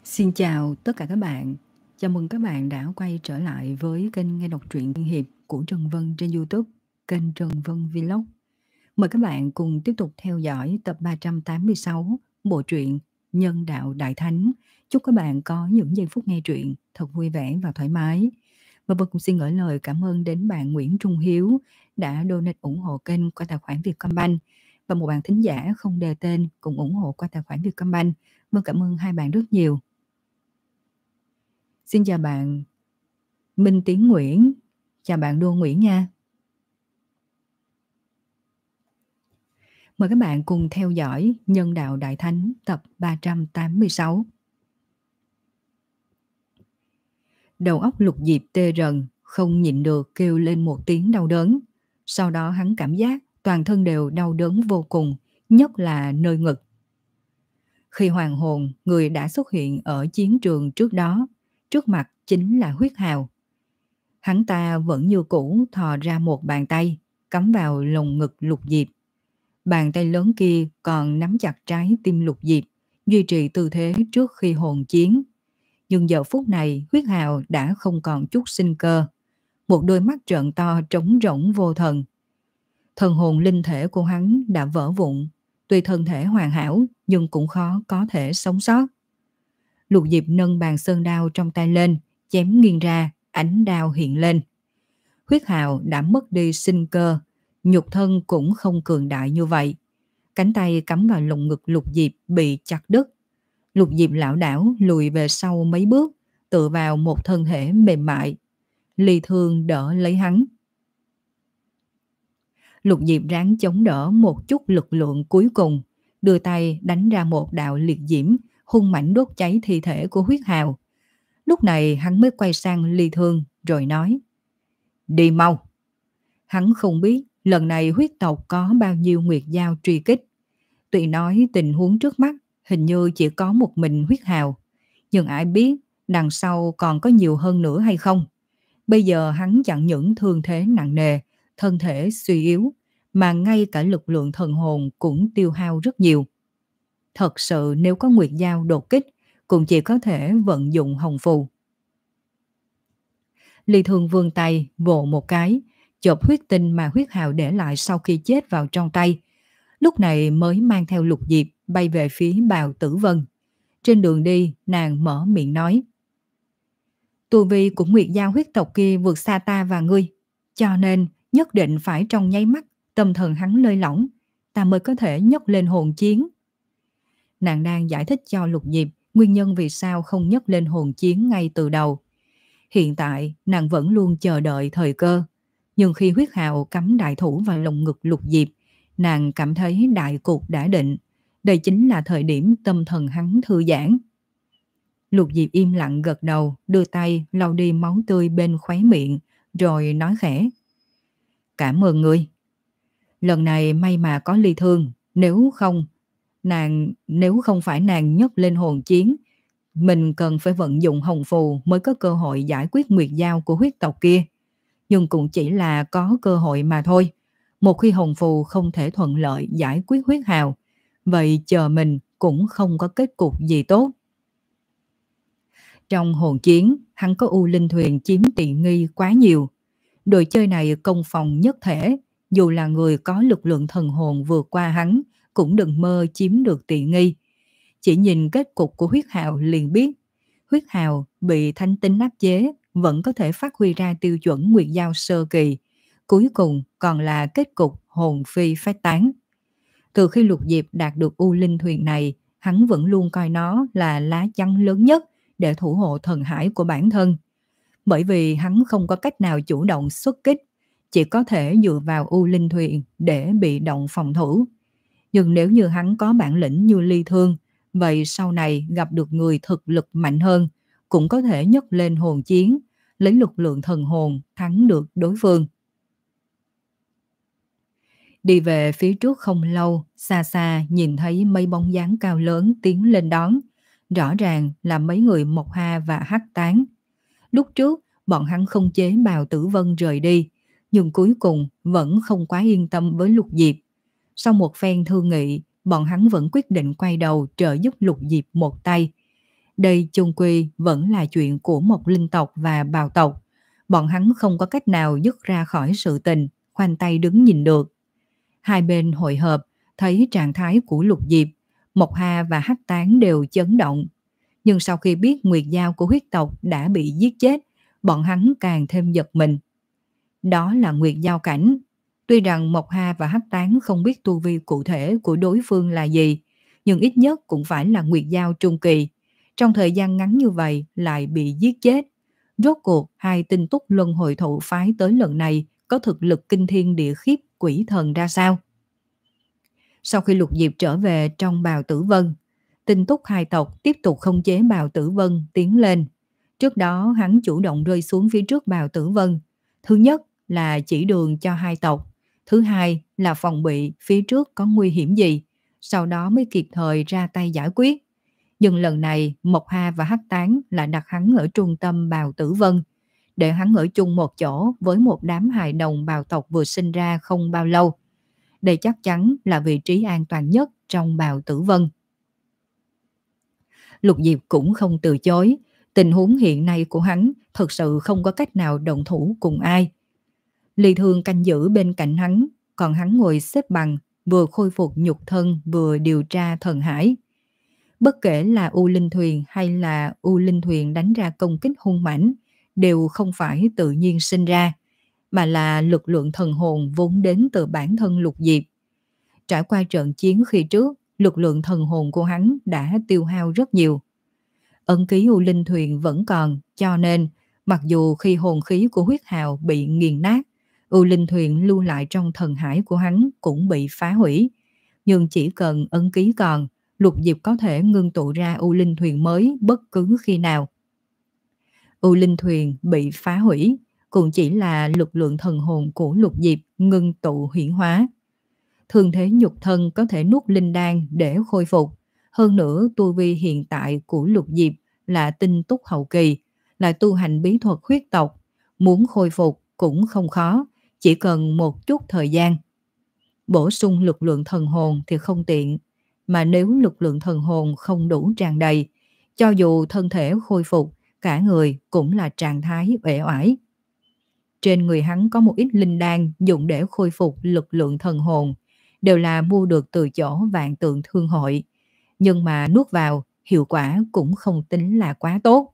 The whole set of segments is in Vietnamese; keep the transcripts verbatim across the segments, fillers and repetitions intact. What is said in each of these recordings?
Xin chào tất cả các bạn. Chào mừng các bạn đã quay trở lại với kênh nghe đọc truyện Tiên Hiệp của Trần Vân trên YouTube, kênh Trần Vân Vlog. Mời các bạn cùng tiếp tục theo dõi tập ba trăm tám mươi sáu bộ truyện Nhân Đạo Đại Thánh. Chúc các bạn có những giây phút nghe truyện thật vui vẻ và thoải mái. Và Vân cũng xin gửi lời cảm ơn đến bạn Nguyễn Trung Hiếu đã donate ủng hộ kênh qua tài khoản Vietcombank, và một bạn thính giả không đề tên cũng ủng hộ qua tài khoản Vietcombank. Vân cảm ơn hai bạn rất nhiều. Xin chào bạn Minh Tiến Nguyễn, chào bạn Đô Nguyễn nha. Mời các bạn cùng theo dõi Nhân Đạo Đại Thánh tập ba trăm tám mươi sáu. Đầu óc Lục Diệp tê rần, không nhịn được kêu lên một tiếng đau đớn. Sau đó hắn cảm giác toàn thân đều đau đớn vô cùng, nhất là nơi ngực. Khi hoàn hồn, người đã xuất hiện ở chiến trường trước đó, trước mặt chính là Huyết Hào. Hắn ta vẫn như cũ thò ra một bàn tay, cắm vào lồng ngực Lục Diệp. Bàn tay lớn kia còn nắm chặt trái tim Lục Diệp, duy trì tư thế trước khi hồn chiến. Nhưng giờ phút này Huyết Hào đã không còn chút sinh cơ. Một đôi mắt trợn to trống rỗng vô thần. Thần hồn linh thể của hắn đã vỡ vụn. Tuy thân thể hoàn hảo nhưng cũng khó có thể sống sót. Lục Diệp nâng bàn sơn đao trong tay lên, chém nghiêng ra, ánh đao hiện lên. Huyết Hào đã mất đi sinh cơ, nhục thân cũng không cường đại như vậy. Cánh tay cắm vào lồng ngực Lục Diệp bị chặt đứt. Lục Diệp lảo đảo lùi về sau mấy bước, tựa vào một thân thể mềm mại. Ly Thương đỡ lấy hắn. Lục Diệp ráng chống đỡ một chút lực lượng cuối cùng, đưa tay đánh ra một đạo liệt diễm, hung mãnh đốt cháy thi thể của Huyết Hào. Lúc này hắn mới quay sang Ly Thương rồi nói: "Đi mau." Hắn không biết lần này huyết tộc có bao nhiêu nguyệt dao truy kích. Tuy nói tình huống trước mắt hình như chỉ có một mình Huyết Hào, nhưng ai biết đằng sau còn có nhiều hơn nữa hay không. Bây giờ hắn chẳng những thương thế nặng nề, thân thể suy yếu, mà ngay cả lực lượng thần hồn cũng tiêu hao rất nhiều. Thật sự nếu có nguyệt dao đột kích, cũng chỉ có thể vận dụng hồng phù. Ly Thương vươn tay vồ một cái, chộp huyết tinh mà Huyết Hào để lại sau khi chết vào trong tay. Lúc này mới mang theo Lục Diệp bay về phía Bào Tử Vân. Trên đường đi, nàng mở miệng nói: "Tu vi của nguyệt giao huyết tộc kia vượt xa ta và ngươi, cho nên nhất định phải trong nháy mắt tâm thần hắn lơi lỏng, ta mới có thể nhấc lên hồn chiến." Nàng đang giải thích cho Lục Diệp nguyên nhân vì sao không nhấc lên hồn chiến ngay từ đầu. Hiện tại nàng vẫn luôn chờ đợi thời cơ, nhưng khi Huyết Hào cắm đại thủ vào lồng ngực Lục Diệp, nàng cảm thấy đại cục đã định. Đây chính là thời điểm tâm thần hắn thư giãn. Lục Diệp im lặng gật đầu, đưa tay lau đi máu tươi bên khóe miệng, rồi nói khẽ: "Cảm ơn ngươi. Lần này may mà có Ly Thương, nếu không nàng nếu không phải nàng nhấc lên hồn chiến, mình cần phải vận dụng hồng phù mới có cơ hội giải quyết nguyệt dao của huyết tộc kia. Nhưng cũng chỉ là có cơ hội mà thôi. Một khi hồng phù không thể thuận lợi giải quyết Huyết Hào, vậy chờ mình cũng không có kết cục gì tốt." Trong hồn chiến, hắn có U Linh Thuyền chiếm tiện nghi quá nhiều. Đồ chơi này công phòng nhất thể, dù là người có lực lượng thần hồn vượt qua hắn, cũng đừng mơ chiếm được tiện nghi. Chỉ nhìn kết cục của Huyết Hào liền biết, Huyết Hào bị thánh tính áp chế, vẫn có thể phát huy ra tiêu chuẩn nguyệt giao sơ kỳ. Cuối cùng còn là kết cục hồn phi phách tán. Từ khi Lục Diệp đạt được U Linh Thuyền này, hắn vẫn luôn coi nó là lá chắn lớn nhất để thủ hộ thần hải của bản thân. Bởi vì hắn không có cách nào chủ động xuất kích, chỉ có thể dựa vào U Linh Thuyền để bị động phòng thủ. Nhưng nếu như hắn có bản lĩnh như Ly Thương, vậy sau này gặp được người thực lực mạnh hơn, cũng có thể nhấc lên hồn chiến, lấy lực lượng thần hồn thắng được đối phương. Đi về phía trước không lâu, xa xa nhìn thấy mấy bóng dáng cao lớn tiến lên đón. Rõ ràng là mấy người Mộc Ha và Hắc Tán. Lúc trước, bọn hắn không chế Bào Tử Vân rời đi, nhưng cuối cùng vẫn không quá yên tâm với Lục Diệp. Sau một phen thương nghị, bọn hắn vẫn quyết định quay đầu trợ giúp Lục Diệp một tay. Đây chung quy vẫn là chuyện của một linh tộc và bào tộc. Bọn hắn không có cách nào dứt ra khỏi sự tình, khoanh tay đứng nhìn được. Hai bên hội hợp, thấy trạng thái của Lục Diệp, Mộc Hà và Hắc Tán đều chấn động. Nhưng sau khi biết Nguyệt Giao của huyết tộc đã bị giết chết, bọn hắn càng thêm giật mình. Đó là Nguyệt Giao cảnh. Tuy rằng Mộc Hà và Hắc Tán không biết tu vi cụ thể của đối phương là gì, nhưng ít nhất cũng phải là Nguyệt Giao trung kỳ. Trong thời gian ngắn như vậy lại bị giết chết. Rốt cuộc hai tinh túc luân hồi thụ phái tới lần này có thực lực kinh thiên địa khiếp quỷ thần ra sao? Sau khi Lục Diệp trở về trong bào tử vân, tinh túc hai tộc tiếp tục khống chế bào tử vân tiến lên. Trước đó hắn chủ động rơi xuống phía trước bào tử vân. Thứ nhất là chỉ đường cho hai tộc. Thứ hai là phòng bị phía trước có nguy hiểm gì. Sau đó mới kịp thời ra tay giải quyết. Nhưng lần này Mộc Hà và Hắc Tán lại đặt hắn ở trung tâm bào tử vân. Để hắn ở chung một chỗ với một đám hài đồng bào tộc vừa sinh ra không bao lâu. Đây chắc chắn là vị trí an toàn nhất trong bào tử vân. Lục Diệp cũng không từ chối. Tình huống hiện nay của hắn thực sự không có cách nào động thủ cùng ai. Ly Thương canh giữ bên cạnh hắn, còn hắn ngồi xếp bằng, vừa khôi phục nhục thân vừa điều tra thần hải. Bất kể là U Linh Thuyền hay là U Linh Thuyền đánh ra công kích hung mãnh, đều không phải tự nhiên sinh ra, mà là lực lượng thần hồn vốn đến từ bản thân Lục Diệp. Trải qua trận chiến khi trước, lực lượng thần hồn của hắn đã tiêu hao rất nhiều. Ấn ký U Linh Thuyền vẫn còn, cho nên mặc dù khi hồn khí của huyết hào bị nghiền nát, U Linh Thuyền lưu lại trong thần hải của hắn cũng bị phá hủy. Nhưng chỉ cần ấn ký còn, Lục Diệp có thể ngưng tụ ra U Linh Thuyền mới bất cứ khi nào. U Linh Thuyền bị phá hủy cũng chỉ là lực lượng thần hồn của Lục Diệp ngưng tụ hiển hóa. Thường thế nhục thân có thể nuốt linh đan để khôi phục. Hơn nữa tu vi hiện tại của Lục Diệp là tinh túc hậu kỳ, là tu hành bí thuật huyết tộc. Muốn khôi phục cũng không khó, chỉ cần một chút thời gian. Bổ sung lực lượng thần hồn thì không tiện, mà nếu lực lượng thần hồn không đủ tràn đầy, cho dù thân thể khôi phục, cả người cũng là trạng thái uể oải. Trên người hắn có một ít linh đan dùng để khôi phục lực lượng thần hồn, đều là mua được từ chỗ Vạn Tượng Thương Hội, nhưng mà nuốt vào hiệu quả cũng không tính là quá tốt.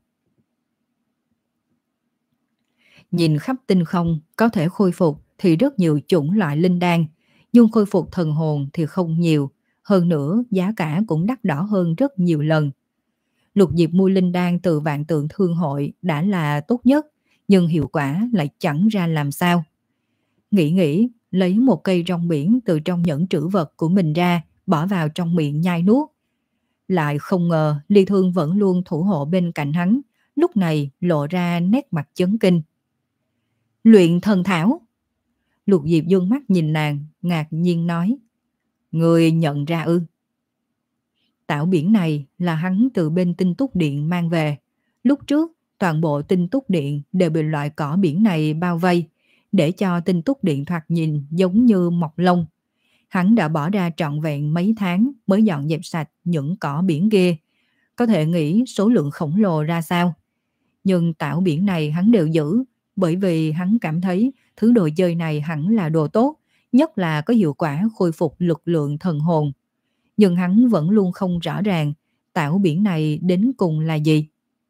Nhìn khắp tinh không có thể khôi phục thì rất nhiều chủng loại linh đan, nhưng khôi phục thần hồn thì không nhiều, hơn nữa giá cả cũng đắt đỏ hơn rất nhiều lần. Lục Diệp mua linh đan từ Vạn Tượng Thương Hội đã là tốt nhất, nhưng hiệu quả lại chẳng ra làm sao. Nghĩ nghĩ, lấy một cây rong biển từ trong nhẫn trữ vật của mình ra, bỏ vào trong miệng nhai nuốt. Lại không ngờ Ly Thương vẫn luôn thủ hộ bên cạnh hắn, lúc này lộ ra nét mặt chấn kinh. Luyện thần thảo. Lục Diệp dương mắt nhìn nàng, ngạc nhiên nói. Người nhận ra ư? Tảo biển này là hắn từ bên Tinh Túc Điện mang về. Lúc trước, toàn bộ Tinh Túc Điện đều bị loại cỏ biển này bao vây, để cho Tinh Túc Điện thoạt nhìn giống như mọc lông. Hắn đã bỏ ra trọn vẹn mấy tháng mới dọn dẹp sạch những cỏ biển kia. Có thể nghĩ số lượng khổng lồ ra sao. Nhưng tảo biển này hắn đều giữ, bởi vì hắn cảm thấy thứ đồ chơi này hẳn là đồ tốt, nhất là có hiệu quả khôi phục lực lượng thần hồn. Nhưng hắn vẫn luôn không rõ ràng tảo biển này đến cùng là gì.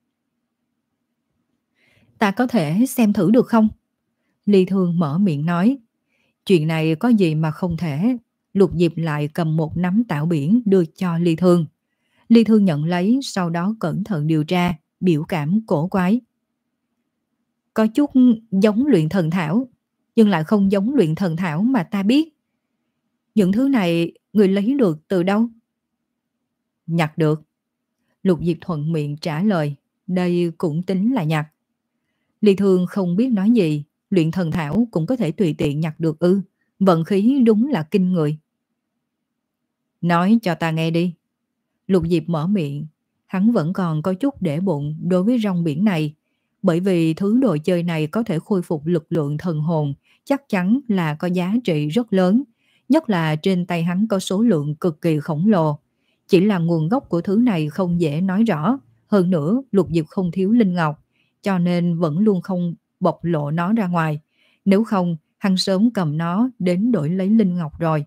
Ta có thể xem thử được không? Ly Thương mở miệng nói. Chuyện này có gì mà không thể. Lục Diệp lại cầm một nắm tảo biển đưa cho Ly Thương. Ly Thương nhận lấy, sau đó cẩn thận điều tra, biểu cảm cổ quái. Có chút giống luyện thần thảo, nhưng lại không giống luyện thần thảo mà ta biết. Những thứ này người lấy được từ đâu? Nhặt được. Lục Diệp thuận miệng trả lời. Đây cũng tính là nhặt. Ly Thương không biết nói gì. Luyện thần thảo cũng có thể tùy tiện nhặt được ư? Vận khí đúng là kinh người. Nói cho ta nghe đi. Lục Diệp mở miệng. Hắn vẫn còn có chút để bụng đối với rong biển này. Bởi vì thứ đồ chơi này có thể khôi phục lực lượng thần hồn, chắc chắn là có giá trị rất lớn. Nhất là trên tay hắn có số lượng cực kỳ khổng lồ. Chỉ là nguồn gốc của thứ này không dễ nói rõ, Hơn nữa, Lục Diệp không thiếu linh ngọc, cho nên vẫn luôn không bộc lộ nó ra ngoài. Nếu không, hắn sớm cầm nó đến đổi lấy linh ngọc rồi.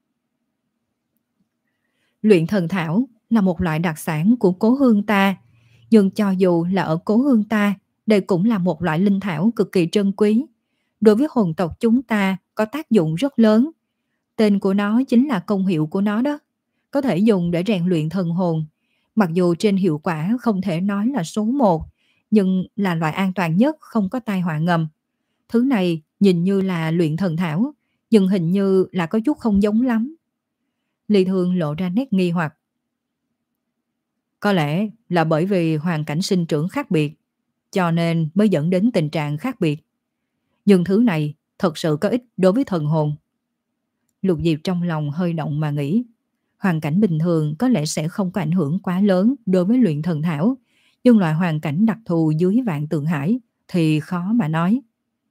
Luyện thần thảo là một loại đặc sản của cố hương ta, nhưng cho dù là ở cố hương ta, đây cũng là một loại linh thảo cực kỳ trân quý. Đối với hồn tộc chúng ta có tác dụng rất lớn. Tên của nó chính là công hiệu của nó đó. Có thể dùng để rèn luyện thần hồn. Mặc dù trên hiệu quả không thể nói là số một, nhưng là loại an toàn nhất, không có tai họa ngầm. Thứ này nhìn như là luyện thần thảo, nhưng hình như là có chút không giống lắm. Ly Thương lộ ra nét nghi hoặc. Có lẽ là bởi vì hoàn cảnh sinh trưởng khác biệt, cho nên mới dẫn đến tình trạng khác biệt. Nhưng thứ này thật sự có ích đối với thần hồn. Lục Diệp trong lòng hơi động mà nghĩ. Hoàn cảnh bình thường có lẽ sẽ không có ảnh hưởng quá lớn đối với luyện thần thảo, nhưng loại hoàn cảnh đặc thù dưới Vạn Tượng Hải thì khó mà nói.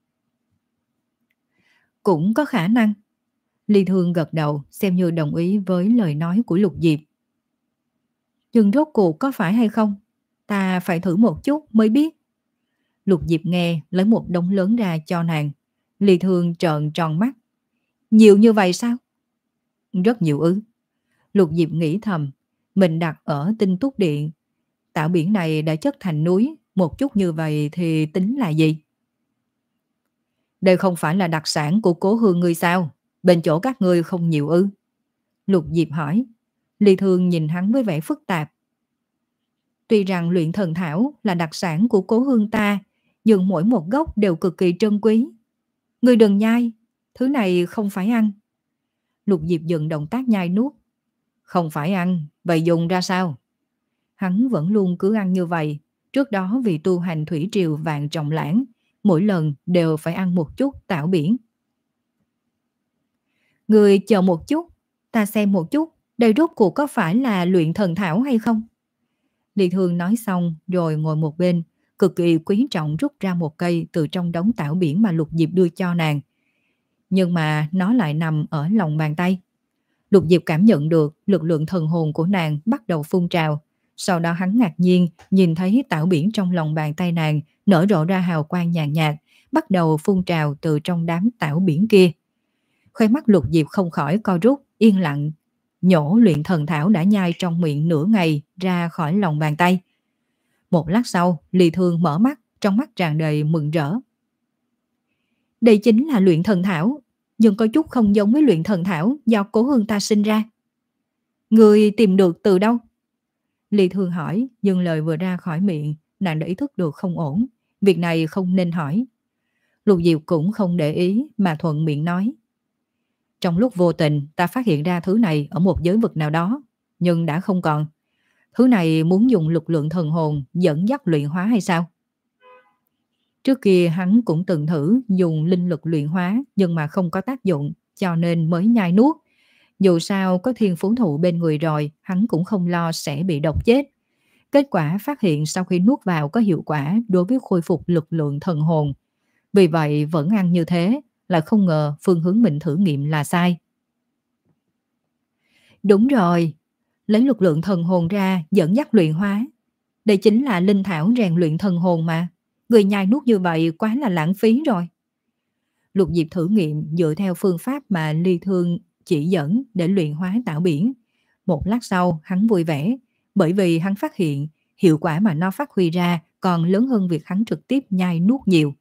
Cũng có khả năng. Ly Thương gật đầu xem như đồng ý với lời nói của Lục Diệp. Nhưng rốt cuộc có phải hay không? Ta phải thử một chút mới biết. Lục Diệp nghe lấy một đống lớn ra cho nàng. Ly Thương trợn tròn mắt. Nhiều như vậy sao? Rất nhiều ư. Lục Diệp nghĩ thầm. Mình đặt ở Tinh Túc Điện. Tảo biển này đã chất thành núi. Một chút như vậy thì tính là gì? Đây không phải là đặc sản của cố hương ngươi sao? Bên chỗ các ngươi không nhiều ư? Lục Diệp hỏi. Ly Thương nhìn hắn với vẻ phức tạp. Tuy rằng luyện thần thảo là đặc sản của cố hương ta, nhưng mỗi một gốc đều cực kỳ trân quý. Ngươi đừng nhai, thứ này không phải ăn. Lục Diệp dừng động tác nhai nuốt. Không phải ăn, vậy dùng ra sao? Hắn vẫn luôn cứ ăn như vậy. Trước đó vì tu hành thủy triều vạn trọng lãng, mỗi lần đều phải ăn một chút tảo biển. Ngươi chờ một chút, ta xem một chút, đây rốt cuộc có phải là luyện thần thảo hay không? Ly Thương nói xong rồi ngồi một bên, cực kỳ quý trọng rút ra một cây từ trong đống tảo biển mà Lục Diệp đưa cho nàng. Nhưng mà nó lại nằm ở lòng bàn tay. Lục Diệp cảm nhận được lực lượng thần hồn của nàng bắt đầu phun trào. Sau đó hắn ngạc nhiên nhìn thấy tảo biển trong lòng bàn tay nàng nở rộ ra hào quang nhàn nhạt, bắt đầu phun trào từ trong đám tảo biển kia. Khóe mắt Lục Diệp không khỏi co rút, yên lặng nhổ luyện thần thảo đã nhai trong miệng nửa ngày ra khỏi lòng bàn tay. Một lát sau, Ly Thương mở mắt, trong mắt tràn đầy mừng rỡ. Đây chính là luyện thần thảo, nhưng có chút không giống với luyện thần thảo do cố hương ta sinh ra. Người tìm được từ đâu? Ly Thương hỏi, nhưng lời vừa ra khỏi miệng, nàng đã ý thức được không ổn. Việc này không nên hỏi. Lục Diệp cũng không để ý mà thuận miệng nói. Trong lúc vô tình ta phát hiện ra thứ này ở một giới vực nào đó, nhưng đã không còn. Thứ này muốn dùng lực lượng thần hồn dẫn dắt luyện hóa hay sao? Trước kia hắn cũng từng thử dùng linh lực luyện hóa nhưng mà không có tác dụng, cho nên mới nhai nuốt. Dù sao có thiên phú thụ bên người rồi, hắn cũng không lo sẽ bị độc chết. Kết quả phát hiện sau khi nuốt vào có hiệu quả đối với khôi phục lực lượng thần hồn. Vì vậy vẫn ăn như thế, lại không ngờ phương hướng mình thử nghiệm là sai. Đúng rồi, lấy lực lượng thần hồn ra dẫn dắt luyện hóa. Đây chính là linh thảo rèn luyện thần hồn mà. Người nhai nuốt như vậy quá là lãng phí rồi. Lục Diệp thử nghiệm dựa theo phương pháp mà Ly Thương chỉ dẫn để luyện hóa tảo biển. Một lát sau hắn vui vẻ, bởi vì hắn phát hiện hiệu quả mà nó phát huy ra còn lớn hơn việc hắn trực tiếp nhai nuốt nhiều.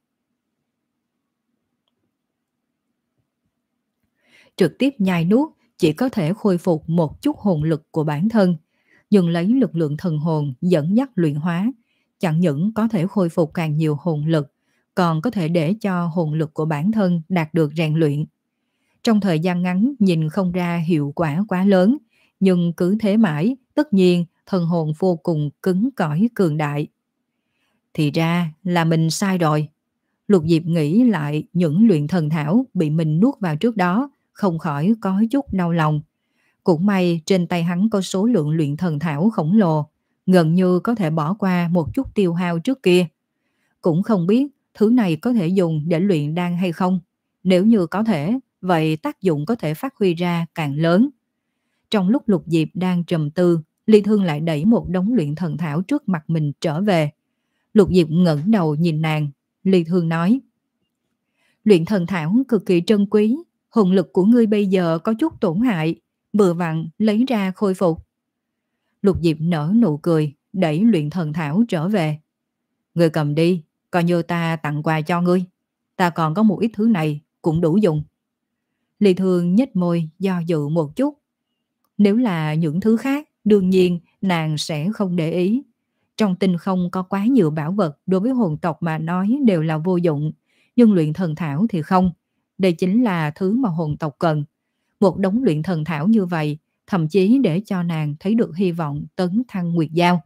Trực tiếp nhai nuốt chỉ có thể khôi phục một chút hồn lực của bản thân, nhưng lấy lực lượng thần hồn dẫn dắt luyện hóa, chẳng những có thể khôi phục càng nhiều hồn lực, còn có thể để cho hồn lực của bản thân đạt được rèn luyện. Trong thời gian ngắn nhìn không ra hiệu quả quá lớn, nhưng cứ thế mãi, tất nhiên thần hồn vô cùng cứng cỏi cường đại. Thì ra là mình sai rồi. Lục Diệp nghĩ lại những luyện thần thảo bị mình nuốt vào trước đó, không khỏi có chút đau lòng. Cũng may trên tay hắn có số lượng luyện thần thảo khổng lồ, gần như có thể bỏ qua một chút tiêu hao trước kia. Cũng không biết thứ này có thể dùng để luyện đan hay không. Nếu như có thể, vậy tác dụng có thể phát huy ra càng lớn. Trong lúc Lục Diệp đang trầm tư, Ly Thương lại đẩy một đống luyện thần thảo trước mặt mình trở về. Lục Diệp ngẩng đầu nhìn nàng. Ly Thương nói: luyện thần thảo cực kỳ trân quý, hồn lực của ngươi bây giờ có chút tổn hại, vừa vặn lấy ra khôi phục. Lục Diệp nở nụ cười, đẩy luyện thần thảo trở về. Ngươi cầm đi, coi như ta tặng quà cho ngươi. Ta còn có một ít thứ này, cũng đủ dùng. Ly Thương nhếch môi do dự một chút. Nếu là những thứ khác, đương nhiên nàng sẽ không để ý. Trong tinh không có quá nhiều bảo vật đối với hồn tộc mà nói đều là vô dụng. Nhưng luyện thần thảo thì không. Đây chính là thứ mà hồn tộc cần. Một đống luyện thần thảo như vậy, thậm chí để cho nàng thấy được hy vọng tấn thăng nguyệt giao.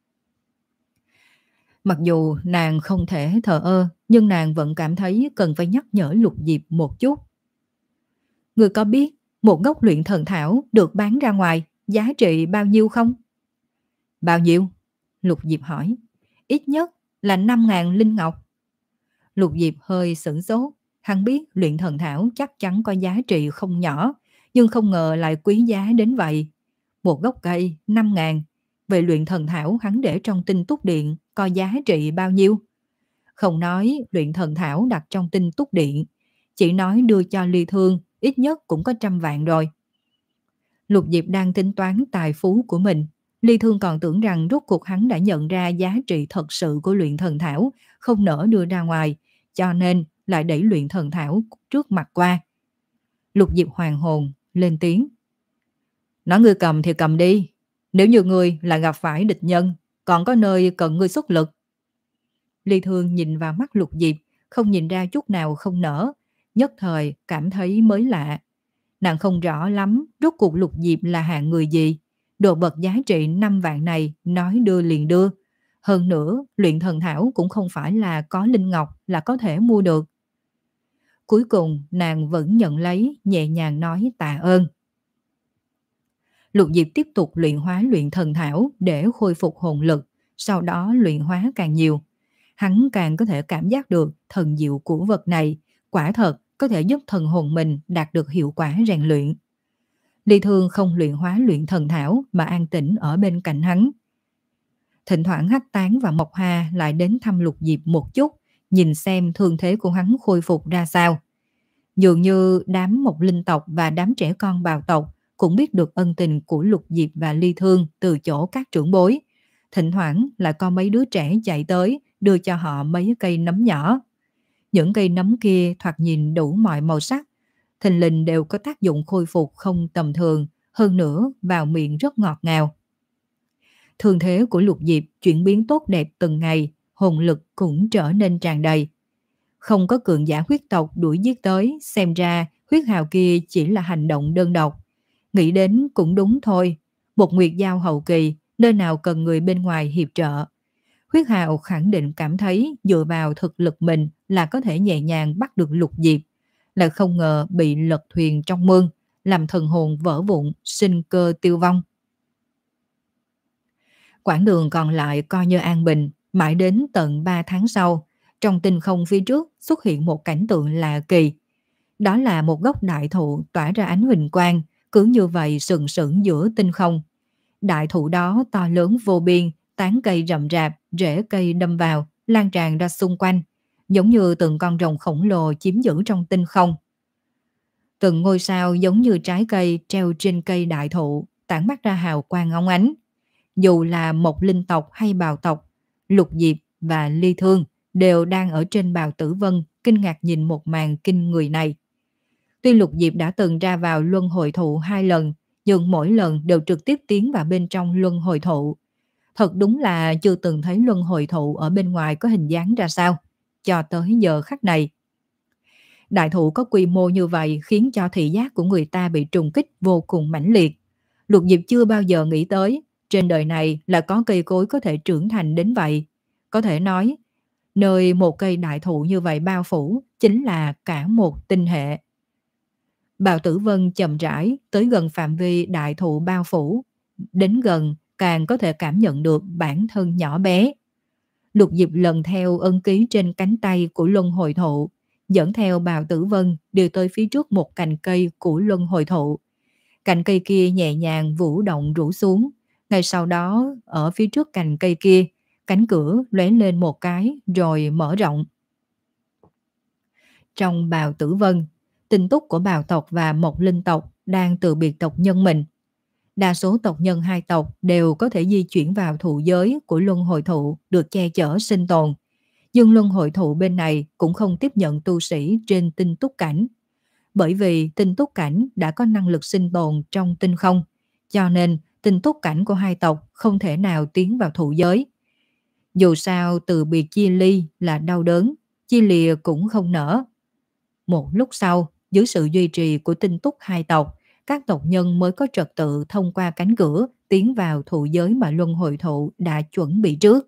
Mặc dù nàng không thể thờ ơ, nhưng nàng vẫn cảm thấy cần phải nhắc nhở Lục Diệp một chút. Người có biết một gốc luyện thần thảo được bán ra ngoài giá trị bao nhiêu không? Bao nhiêu? Lục Diệp hỏi. Ít nhất là năm ngàn linh ngọc. Lục Diệp hơi sửng sốt. Hắn biết luyện thần thảo chắc chắn có giá trị không nhỏ, nhưng không ngờ lại quý giá đến vậy. Một gốc cây năm ngàn. Vậy luyện thần thảo hắn để trong tinh túc điện có giá trị bao nhiêu? Không nói luyện thần thảo đặt trong tinh túc điện, chỉ nói đưa cho Ly Thương ít nhất cũng có trăm vạn rồi. Lục Diệp đang tính toán tài phú của mình. Ly Thương còn tưởng rằng rốt cuộc hắn đã nhận ra giá trị thật sự của luyện thần thảo, không nỡ đưa ra ngoài, cho nên lại đẩy luyện thần thảo trước mặt qua. Lục Diệp hoàng hồn, lên tiếng. Nói ngươi cầm thì cầm đi. Nếu như ngươi là gặp phải địch nhân, còn có nơi cần ngươi xuất lực. Ly Thương nhìn vào mắt Lục Diệp, không nhìn ra chút nào không nỡ, nhất thời cảm thấy mới lạ. Nàng không rõ lắm rốt cuộc Lục Diệp là hạng người gì. Đồ vật giá trị năm vạn này nói đưa liền đưa. Hơn nữa, luyện thần thảo cũng không phải là có linh ngọc là có thể mua được. Cuối cùng, nàng vẫn nhận lấy, nhẹ nhàng nói tạ ơn. Lục Diệp tiếp tục luyện hóa luyện thần thảo để khôi phục hồn lực, sau đó luyện hóa càng nhiều. Hắn càng có thể cảm giác được thần diệu của vật này, quả thật có thể giúp thần hồn mình đạt được hiệu quả rèn luyện. Ly Thương không luyện hóa luyện thần thảo mà an tĩnh ở bên cạnh hắn. Thỉnh thoảng Hắc Tán và Mộc Hà lại đến thăm Lục Diệp một chút, nhìn xem thương thế của hắn khôi phục ra sao. Dường như đám Mộc Linh tộc và đám trẻ con Bào tộc cũng biết được ân tình của Lục Diệp và Ly Thương từ chỗ các trưởng bối. Thỉnh thoảng lại có mấy đứa trẻ chạy tới đưa cho họ mấy cây nấm nhỏ. Những cây nấm kia thoạt nhìn đủ mọi màu sắc, thình lình đều có tác dụng khôi phục không tầm thường, hơn nữa vào miệng rất ngọt ngào. Thương thế của Lục Diệp chuyển biến tốt đẹp từng ngày, hồn lực cũng trở nên tràn đầy. Không có cường giả huyết tộc đuổi giết tới, xem ra huyết hào kia chỉ là hành động đơn độc. Nghĩ đến cũng đúng thôi, một nguyệt giao hậu kỳ, nơi nào cần người bên ngoài hiệp trợ. Huyết hào khẳng định cảm thấy dựa vào thực lực mình là có thể nhẹ nhàng bắt được Lục Diệp, lại không ngờ bị lật thuyền trong mương, làm thần hồn vỡ vụn, sinh cơ tiêu vong. Quãng đường còn lại coi như an bình, mãi đến tận ba tháng sau, trong tinh không phía trước xuất hiện một cảnh tượng lạ kỳ. Đó là một gốc đại thụ tỏa ra ánh huỳnh quang, cứ như vậy sừng sững giữa tinh không. Đại thụ đó to lớn vô biên, tán cây rậm rạp, rễ cây đâm vào, lan tràn ra xung quanh, giống như từng con rồng khổng lồ chiếm giữ trong tinh không. Từng ngôi sao giống như trái cây treo trên cây đại thụ, tản mát ra hào quang óng ánh. Dù là Mộc Linh tộc hay Bào tộc, Lục Diệp và Ly Thương đều đang ở trên bào tử vân, kinh ngạc nhìn một màn kinh người này. Tuy Lục Diệp đã từng ra vào luân hồi thụ hai lần, nhưng mỗi lần đều trực tiếp tiến vào bên trong luân hồi thụ. Thật đúng là chưa từng thấy luân hồi thụ ở bên ngoài có hình dáng ra sao, cho tới giờ khắc này. Đại thụ có quy mô như vậy khiến cho thị giác của người ta bị trùng kích vô cùng mãnh liệt. Lục Diệp chưa bao giờ nghĩ tới, trên đời này là có cây cối có thể trưởng thành đến vậy. Có thể nói, nơi một cây đại thụ như vậy bao phủ chính là cả một tinh hệ. Bào Tử Vân chậm rãi tới gần phạm vi đại thụ bao phủ, đến gần càng có thể cảm nhận được bản thân nhỏ bé. Lục Diệp lần theo ấn ký trên cánh tay của luân hồi thụ, dẫn theo Bào Tử Vân đi tới phía trước một cành cây của luân hồi thụ. Cành cây kia nhẹ nhàng vũ động rủ xuống, Ngay sau đó, ở phía trước cành cây kia, cánh cửa lóe lên một cái rồi mở rộng. Trong bào tử vân, tin tức của bào tộc và Mộc Linh tộc đang từ biệt tộc nhân mình. Đa số tộc nhân hai tộc đều có thể di chuyển vào thụ giới của luân hồi thụ được che chở sinh tồn. Nhưng luân hồi thụ bên này cũng không tiếp nhận tu sĩ trên tinh túc cảnh. Bởi vì tinh túc cảnh đã có năng lực sinh tồn trong tinh không, cho nên tinh túc cảnh của hai tộc không thể nào tiến vào thụ giới. Dù sao từ biệt chia ly là đau đớn, chia lìa cũng không nỡ. Một lúc sau, dưới sự duy trì của tinh túc hai tộc, các tộc nhân mới có trật tự thông qua cánh cửa tiến vào thụ giới mà luân hồi thụ đã chuẩn bị trước.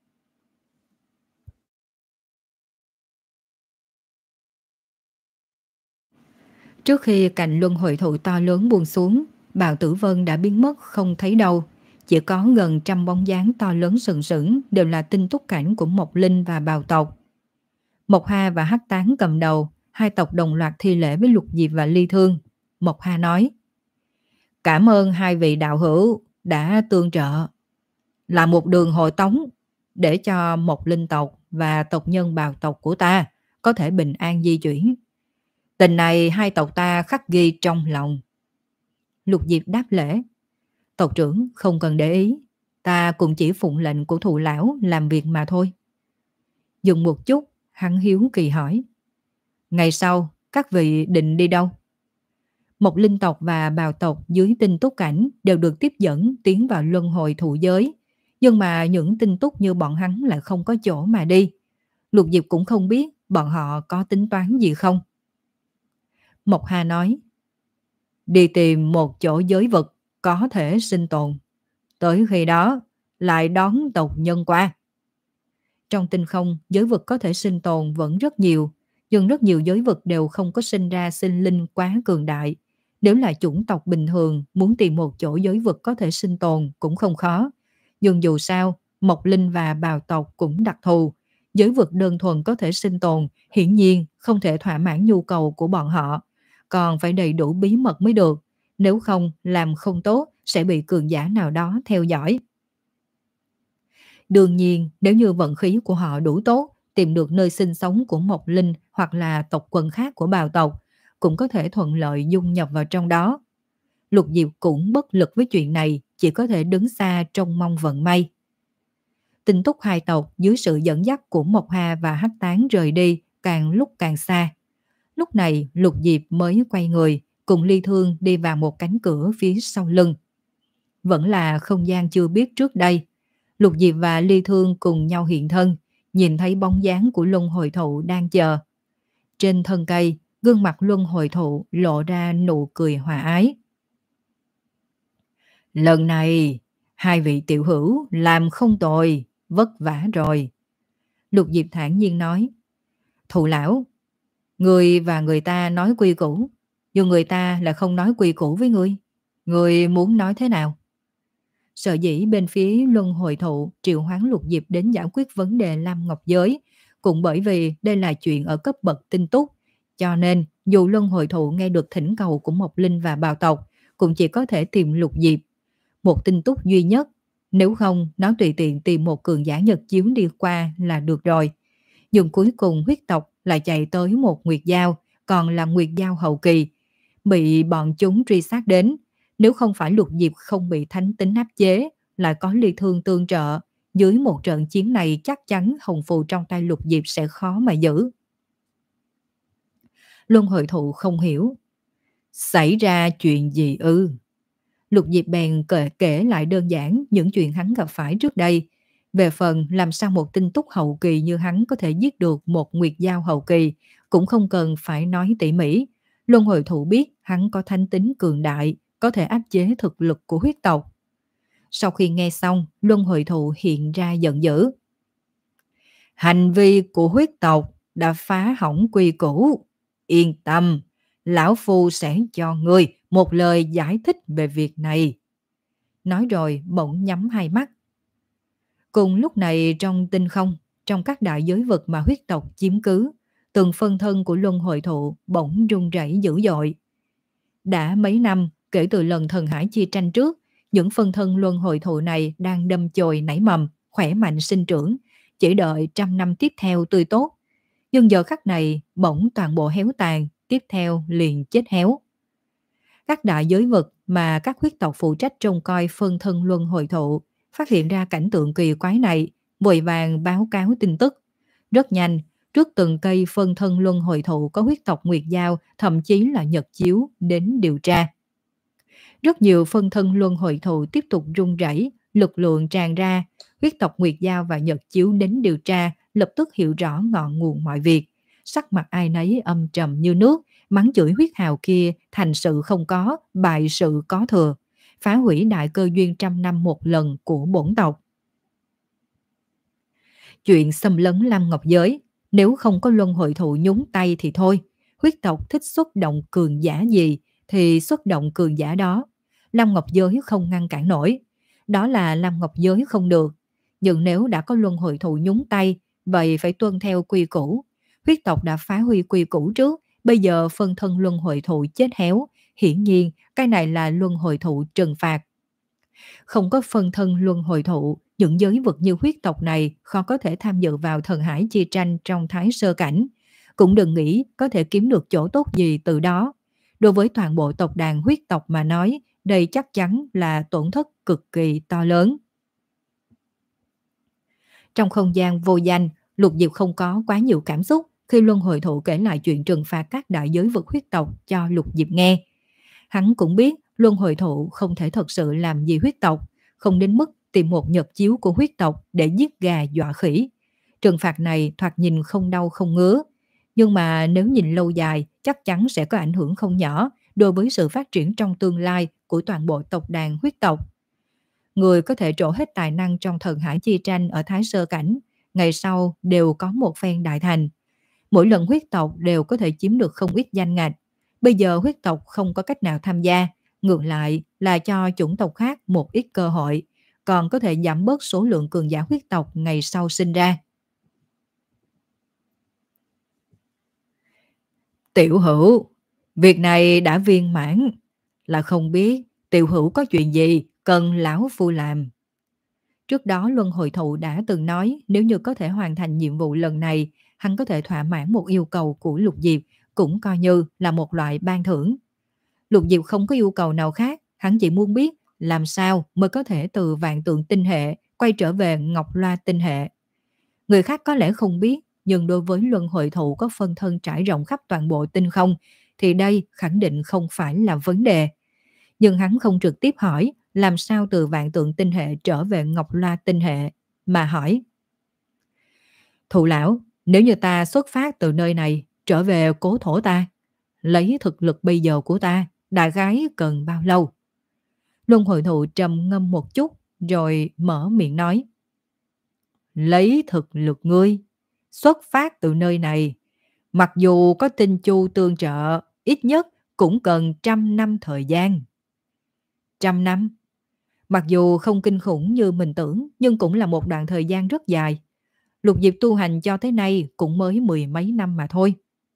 Trước khi cành luân hồi thụ to lớn buông xuống, Bào Tử Vân đã biến mất không thấy đâu. Chỉ có gần trăm bóng dáng to lớn sừng sững đều là tinh túc cảnh của Mộc Linh và Bào tộc. Mộc Hà và Hắc Tán cầm đầu, hai tộc đồng loạt thi lễ với Lục Diệp và Ly Thương. Mộc Hà nói: Cảm ơn hai vị đạo hữu đã tương trợ, là một đường hội tống để cho Mộc Linh tộc và tộc nhân Bào tộc của ta có thể bình an di chuyển. Tình này hai tộc ta khắc ghi trong lòng. Lục Diệp đáp lễ: Tộc trưởng không cần để ý, ta cũng chỉ phụng lệnh của thụ lão làm việc mà thôi. Dừng một chút, hắn hiếu kỳ hỏi: Ngày sau các vị định đi đâu? Mộc Linh tộc và Bào tộc dưới tinh túc cảnh đều được tiếp dẫn tiến vào luân hồi thụ giới, nhưng mà những tinh túc như bọn hắn lại không có chỗ mà đi. Lục Diệp cũng không biết bọn họ có tính toán gì không. Mộc Hà nói: Đi tìm một chỗ giới vực có thể sinh tồn, tới khi đó lại đón tộc nhân qua. Trong tinh không, giới vực có thể sinh tồn vẫn rất nhiều, nhưng rất nhiều giới vực đều không có sinh ra sinh linh quá cường đại. Nếu là chủng tộc bình thường, muốn tìm một chỗ giới vực có thể sinh tồn cũng không khó. Nhưng dù sao, Mộc Linh và Bào tộc cũng đặc thù. Giới vực đơn thuần có thể sinh tồn, hiển nhiên không thể thỏa mãn nhu cầu của bọn họ. Còn phải đầy đủ bí mật mới được. Nếu không, làm không tốt sẽ bị cường giả nào đó theo dõi. Đương nhiên, nếu như vận khí của họ đủ tốt, tìm được nơi sinh sống của Mộc Linh hoặc là tộc quần khác của Bào tộc, cũng có thể thuận lợi dung nhập vào trong đó. Lục Diệp cũng bất lực với chuyện này, chỉ có thể đứng xa trông mong vận may. Tinh túc hai tộc dưới sự dẫn dắt của Mộc Hà và Hắc Tán rời đi, càng lúc càng xa. Lúc này Lục Diệp mới quay người, cùng Ly Thương đi vào một cánh cửa phía sau lưng. Vẫn là không gian chưa biết trước đây. Lục Diệp và Ly Thương cùng nhau hiện thân, nhìn thấy bóng dáng của luân hồi thụ đang chờ. Trên thân cây, gương mặt luân hồi thụ lộ ra nụ cười hòa ái. Lần này, hai vị tiểu hữu làm không tồi, vất vả rồi. Lục Diệp thản nhiên nói: Thụ lão, người và người ta nói quy củ, nhưng người ta là không nói quy củ với ngươi. Ngươi muốn nói thế nào? Sợ dĩ bên phía luân hồi thụ triệu hoán Lục Diệp đến giải quyết vấn đề Lam Ngọc Giới, cũng bởi vì đây là chuyện ở cấp bậc tinh túc, cho nên dù luân hồi thụ nghe được thỉnh cầu của Mộc Linh và Bào tộc, cũng chỉ có thể tìm Lục Diệp, một tinh túc duy nhất. Nếu không, nó tùy tiện tìm một cường giả nhật chiếu đi qua là được rồi. Nhưng cuối cùng huyết tộc lại chạy tới một Nguyệt Giao, còn là Nguyệt Giao hậu kỳ, bị bọn chúng truy sát đến. Nếu không phải Lục Diệp không bị thánh tính áp chế, lại có Ly Thương tương trợ, dưới một trận chiến này chắc chắn hồng phù trong tay Lục Diệp sẽ khó mà giữ. Luân hồi thụ không hiểu. Xảy ra chuyện gì ư? Lục Diệp bèn kể, kể lại đơn giản những chuyện hắn gặp phải trước đây. Về phần làm sao một tinh túc hậu kỳ như hắn có thể giết được một Nguyệt Giao hậu kỳ, cũng không cần phải nói tỉ mỉ. Luân hồi thụ biết hắn có thánh tính cường đại, có thể áp chế thực lực của huyết tộc. Sau khi nghe xong, luân hồi thụ hiện ra giận dữ. Hành vi của huyết tộc đã phá hỏng quy củ. Yên tâm, lão phu sẽ cho ngươi một lời giải thích về việc này. Nói rồi bỗng nhắm hai mắt. Cùng lúc này trong tinh không, trong các đại giới vực mà huyết tộc chiếm cứ, từng phân thân của luân hồi thụ bỗng rung rẩy dữ dội. Đã mấy năm kể từ lần thần hải chia tranh trước, Những phân thân luân hồi thụ này đang đâm chồi nảy mầm, khỏe mạnh sinh trưởng, chỉ đợi trăm năm tiếp theo tươi tốt. Nhưng giờ khắc này bỗng toàn bộ héo tàn, tiếp theo liền chết héo. Các đại giới vực mà các huyết tộc phụ trách trông coi phân thân luân hồi thụ phát hiện ra cảnh tượng kỳ quái này, vội vàng báo cáo tin tức. Rất nhanh, trước từng cây phân thân luân hồi thụ có huyết tộc Nguyệt Giao, thậm chí là Nhật Chiếu đến điều tra. Rất nhiều phân thân luân hồi thụ tiếp tục rung rẩy, lực lượng tràn ra. Huyết tộc Nguyệt Giao và Nhật Chiếu đến điều tra, lập tức hiểu rõ ngọn nguồn mọi việc. Sắc mặt ai nấy âm trầm như nước, mắng chửi huyết hào kia thành sự không có, bại sự có thừa, phá hủy đại cơ duyên trăm năm một lần của bổn tộc. Chuyện xâm lấn Lam Ngọc Giới, nếu không có luân hồi thụ nhúng tay thì thôi. Huyết tộc thích xuất động cường giả gì thì xuất động cường giả đó. Lam Ngọc Giới không ngăn cản nổi. Đó là Lam Ngọc Giới không được. Nhưng nếu đã có luân hồi thụ nhúng tay, vậy phải tuân theo quy củ. Huyết tộc đã phá hủy quy củ trước, bây giờ phân thân luân hồi thụ chết héo. Hiển nhiên, cái này là luân hồi thụ trừng phạt. Không có phân thân luân hồi thụ, những giới vực như huyết tộc này khó có thể tham dự vào thần hải chi tranh trong thái sơ cảnh. Cũng đừng nghĩ có thể kiếm được chỗ tốt gì từ đó. Đối với toàn bộ tộc đàn huyết tộc mà nói, đây chắc chắn là tổn thất cực kỳ to lớn. Trong không gian vô danh, Lục Diệp không có quá nhiều cảm xúc khi luân hồi thụ kể lại chuyện trừng phạt các đại giới vực huyết tộc cho Lục Diệp nghe. Hắn cũng biết luân hồi thụ không thể thật sự làm gì huyết tộc, không đến mức tìm một nhật chiếu của huyết tộc để giết gà dọa khỉ. Trừng phạt này thoạt nhìn không đau không ngứa, nhưng mà nếu nhìn lâu dài chắc chắn sẽ có ảnh hưởng không nhỏ đối với sự phát triển trong tương lai của toàn bộ tộc đàn huyết tộc. Người có thể trổ hết tài năng trong thần hải chi tranh ở thái sơ cảnh, ngày sau đều có một phen đại thành. Mỗi lần huyết tộc đều có thể chiếm được không ít danh ngạch. Bây giờ huyết tộc không có cách nào tham gia, ngược lại là cho chủng tộc khác một ít cơ hội, còn có thể giảm bớt số lượng cường giả huyết tộc ngày sau sinh ra. Tiểu Hữu, việc này đã viên mãn, là không biết Tiểu Hữu có chuyện gì cần lão phu làm. Trước đó luân hồi thụ đã từng nói nếu như có thể hoàn thành nhiệm vụ lần này, hắn có thể thỏa mãn một yêu cầu của Lục Diệp, cũng coi như là một loại ban thưởng. Lục Diệp không có yêu cầu nào khác, hắn chỉ muốn biết làm sao mới có thể từ vạn tượng tinh hệ quay trở về Ngọc Loa tinh hệ. Người khác có lẽ không biết, nhưng đối với luân hồi thụ có phân thân trải rộng khắp toàn bộ tinh không, thì đây khẳng định không phải là vấn đề. Nhưng hắn không trực tiếp hỏi làm sao từ vạn tượng tinh hệ trở về Ngọc Loa tinh hệ, mà hỏi: Thụ lão, nếu như ta xuất phát từ nơi này trở về cố thổ ta, lấy thực lực bây giờ của ta, đại khái cần bao lâu? Luân hồi thụ trầm ngâm một chút rồi mở miệng nói: Lấy thực lực ngươi xuất phát từ nơi này, mặc dù có tinh chu tương trợ, ít nhất cũng cần trăm năm thời gian. Trăm năm? Mặc dù không kinh khủng như mình tưởng, nhưng cũng là một đoạn thời gian rất dài. Lục Diệp tu hành cho tới nay cũng mới mười mấy năm mà thôi.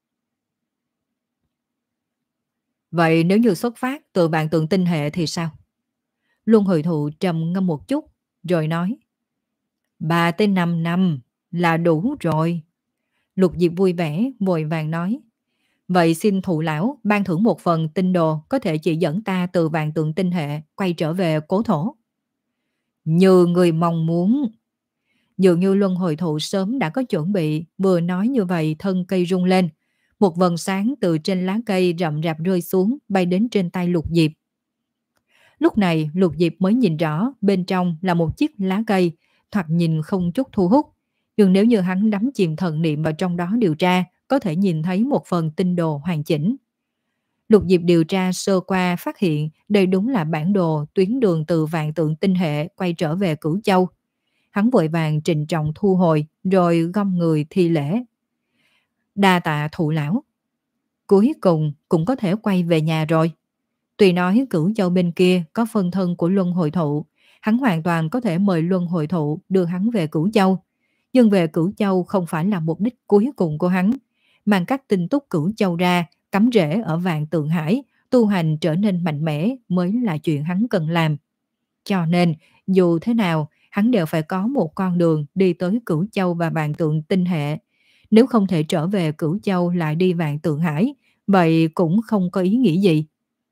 Vậy nếu như xuất phát từ vạn tượng tinh hệ thì sao? Luân hồi thụ trầm ngâm một chút rồi nói: Ba tới năm năm là đủ rồi. Lục Diệp vui vẻ vội vàng nói: Vậy xin thụ lão ban thưởng một phần tinh đồ có thể chỉ dẫn ta từ vạn tượng tinh hệ quay trở về cố thổ. Như người mong muốn. Dường như luân hồi thụ sớm đã có chuẩn bị, vừa nói như vậy thân cây rung lên. Một vầng sáng từ trên lá cây rậm rạp rơi xuống, bay đến trên tay Lục Diệp. Lúc này Lục Diệp mới nhìn rõ bên trong là một chiếc lá cây, thoạt nhìn không chút thu hút. Nhưng nếu như hắn đắm chìm thần niệm vào trong đó điều tra, có thể nhìn thấy một phần tinh đồ hoàn chỉnh. Lục Diệp điều tra sơ qua phát hiện đây đúng là bản đồ tuyến đường từ vạn tượng tinh hệ quay trở về Cửu Châu. Hắn vội vàng trịnh trọng thu hồi rồi gom người thi lễ. Đa tạ thụ lão. Cuối cùng cũng có thể quay về nhà rồi. Tuy nói Cửu Châu bên kia có phân thân của luân hồi thụ, hắn hoàn toàn có thể mời luân hồi thụ đưa hắn về Cửu Châu. Nhưng về Cửu Châu không phải là mục đích cuối cùng của hắn. Mang các tinh túc Cửu Châu ra, cắm rễ ở vạn tượng hải, tu hành trở nên mạnh mẽ mới là chuyện hắn cần làm. Cho nên, dù thế nào, hắn đều phải có một con đường đi tới Cửu Châu và Vạn Tượng Tinh Hệ. Nếu không thể trở về Cửu Châu lại đi Vạn Tượng Hải, vậy cũng không có ý nghĩa gì.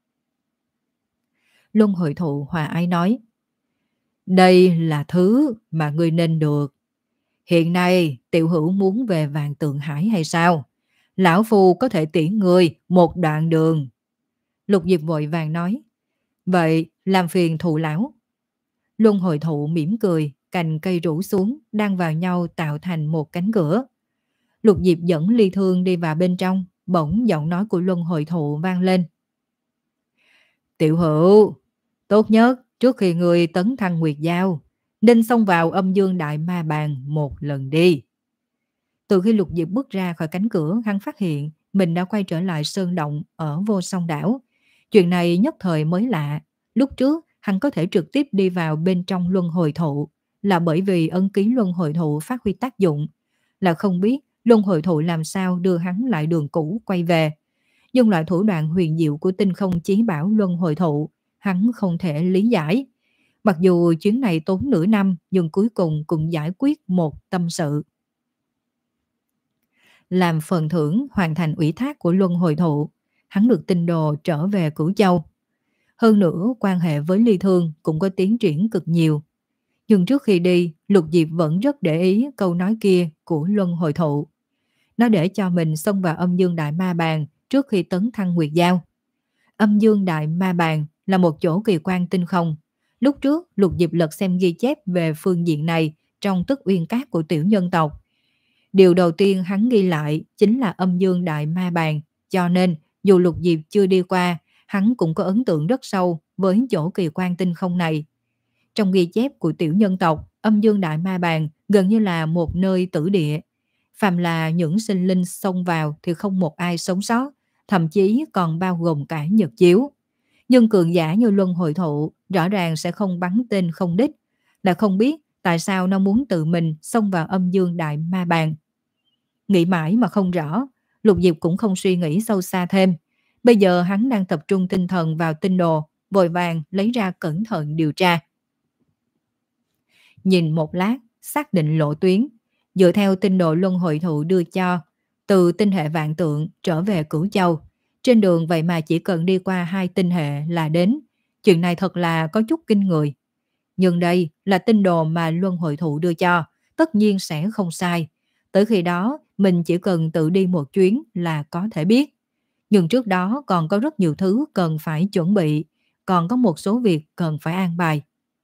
Luân Hồi Thụ hòa ái nói, đây là thứ mà ngươi nên được. Hiện nay tiểu hữu muốn về Vạn Tượng Hải hay sao? Lão Phu có thể tiễn người một đoạn đường. Lục Diệp vội vàng nói, vậy làm phiền thụ lão. Luân Hồi Thụ mỉm cười, cành cây rủ xuống, đang vào nhau tạo thành một cánh cửa. Lục Diệp dẫn Ly Thương đi vào bên trong, bỗng giọng nói của Luân Hồi Thụ vang lên. Tiểu hữu, tốt nhất trước khi người tấn thăng Nguyệt Giao, nên xông vào âm dương đại ma bàn một lần đi. Từ khi Lục Diệp bước ra khỏi cánh cửa, hắn phát hiện mình đã quay trở lại sơn động ở Vô Song Đảo. Chuyện này nhất thời mới lạ. Lúc trước, hắn có thể trực tiếp đi vào bên trong luân hồi thụ là bởi vì ân ký luân hồi thụ phát huy tác dụng. Là không biết luân hồi thụ làm sao đưa hắn lại đường cũ quay về. Nhưng loại thủ đoạn huyền diệu của tinh không chí bảo luân hồi thụ, hắn không thể lý giải. Mặc dù chuyến này tốn nửa năm, nhưng cuối cùng cũng giải quyết một tâm sự. Làm phần thưởng hoàn thành ủy thác của luân hồi thụ, hắn được tinh đồ trở về Cửu Châu. Hơn nữa, quan hệ với Ly Thương cũng có tiến triển cực nhiều. Nhưng trước khi đi, Lục Diệp vẫn rất để ý câu nói kia của luân hồi thụ. Nó để cho mình xông vào âm dương đại ma bàn trước khi tấn thăng Nguyệt Giao. Âm dương đại ma bàn là một chỗ kỳ quan tinh không. Lúc trước, Lục Diệp lật xem ghi chép về phương diện này trong Tức Uyên Cát của tiểu nhân tộc. Điều đầu tiên hắn ghi lại chính là âm dương đại ma bàn, cho nên dù Lục Diệp chưa đi qua, hắn cũng có ấn tượng rất sâu với chỗ kỳ quan tinh không này. Trong ghi chép của tiểu nhân tộc, âm dương đại ma bàn gần như là một nơi tử địa. Phàm là những sinh linh xông vào thì không một ai sống sót, thậm chí còn bao gồm cả nhật chiếu. Nhưng cường giả như luân hồi thụ rõ ràng sẽ không bắn tên không đích, là không biết tại sao nó muốn tự mình xông vào âm dương đại ma bàn. Nghĩ mãi mà không rõ, Lục Diệp cũng không suy nghĩ sâu xa thêm. Bây giờ hắn đang tập trung tinh thần vào tinh đồ, vội vàng lấy ra cẩn thận điều tra. Nhìn một lát, xác định lộ tuyến, dựa theo tinh đồ luân hồi thụ đưa cho, từ tinh hệ Vạn Tượng trở về Cửu Châu. Trên đường vậy mà chỉ cần đi qua hai tinh hệ là đến. Chuyện này thật là có chút kinh người. Nhưng đây là tinh đồ mà luân hồi thụ đưa cho, tất nhiên sẽ không sai. Tới khi đó, mình chỉ cần tự đi một chuyến là có thể biết. Nhưng trước đó còn có rất nhiều thứ cần phải chuẩn bị, còn có một số việc cần phải an bài.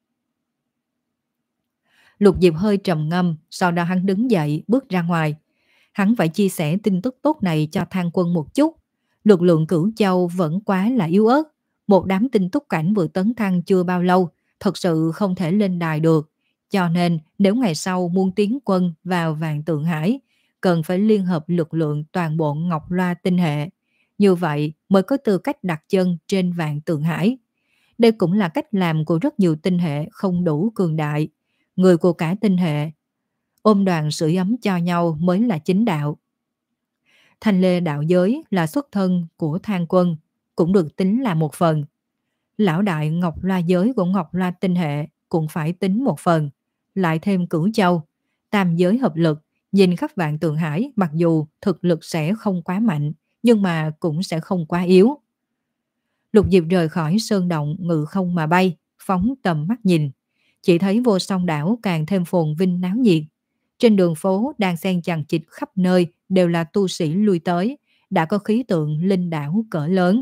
Lục Diệp hơi trầm ngâm, sau đó hắn đứng dậy bước ra ngoài. Hắn phải chia sẻ tin tức tốt này cho Thang Quân một chút. Lực lượng Cửu Châu vẫn quá là yếu ớt. Một đám tinh túc cảnh vừa tấn thăng chưa bao lâu, thật sự không thể lên đài được. Cho nên nếu ngày sau muốn tiến quân vào Vạn Tượng Hải, cần phải liên hợp lực lượng toàn bộ Ngọc Loa tinh hệ. Như vậy mới có tư cách đặt chân trên Vạn Tượng Hải. Đây cũng là cách làm của rất nhiều tinh hệ không đủ cường đại. Người của cả tinh hệ ôm đoàn sưởi ấm cho nhau mới là chính đạo. Thanh Lê đạo giới là xuất thân của Thang Quân, cũng được tính là một phần. Lão đại Ngọc Loa giới của Ngọc Loa tinh hệ cũng phải tính một phần, lại thêm Cửu Châu, tam giới hợp lực, nhìn khắp Vạn Tượng Hải mặc dù thực lực sẽ không quá mạnh, nhưng mà cũng sẽ không quá yếu. Lục Diệp rời khỏi sơn động ngự không mà bay, phóng tầm mắt nhìn, chỉ thấy Vô Song đảo càng thêm phồn vinh náo nhiệt. Trên đường phố đang xen chằng chịt khắp nơi đều là tu sĩ lui tới, đã có khí tượng linh đảo cỡ lớn.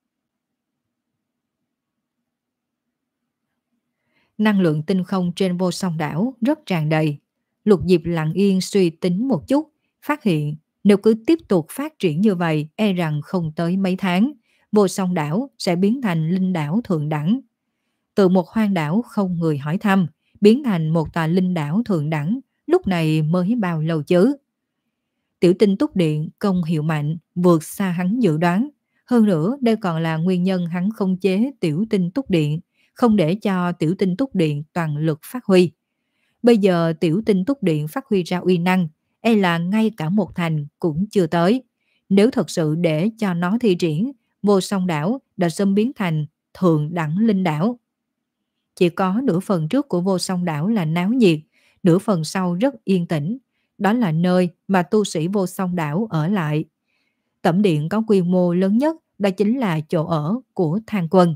Năng lượng tinh không trên Vô Song đảo rất tràn đầy. Lục Diệp lặng yên suy tính một chút, phát hiện nếu cứ tiếp tục phát triển như vậy, e rằng không tới mấy tháng, Vô Song đảo sẽ biến thành linh đảo thượng đẳng. Từ một hoang đảo không người hỏi thăm, biến thành một tòa linh đảo thượng đẳng, lúc này mới bao lâu chứ? Tiểu Tinh Túc Điện công hiệu mạnh, vượt xa hắn dự đoán. Hơn nữa, đây còn là nguyên nhân hắn không chế Tiểu Tinh Túc Điện, không để cho Tiểu Tinh Túc Điện toàn lực phát huy. Bây giờ Tiểu Tinh Túc Điện phát huy ra uy năng, e là ngay cả một thành cũng chưa tới. Nếu thật sự để cho nó thi triển, Vô Song đảo đã sớm biến thành thượng đẳng linh đảo. chỉ có nửa phần trước của Vô Song Đảo là náo nhiệt, nửa phần sau rất yên tĩnh. Đó là nơi mà tu sĩ Vô Song Đảo ở lại. Tẩm điện có quy mô lớn nhất, đó chính là chỗ ở của Thang Quân.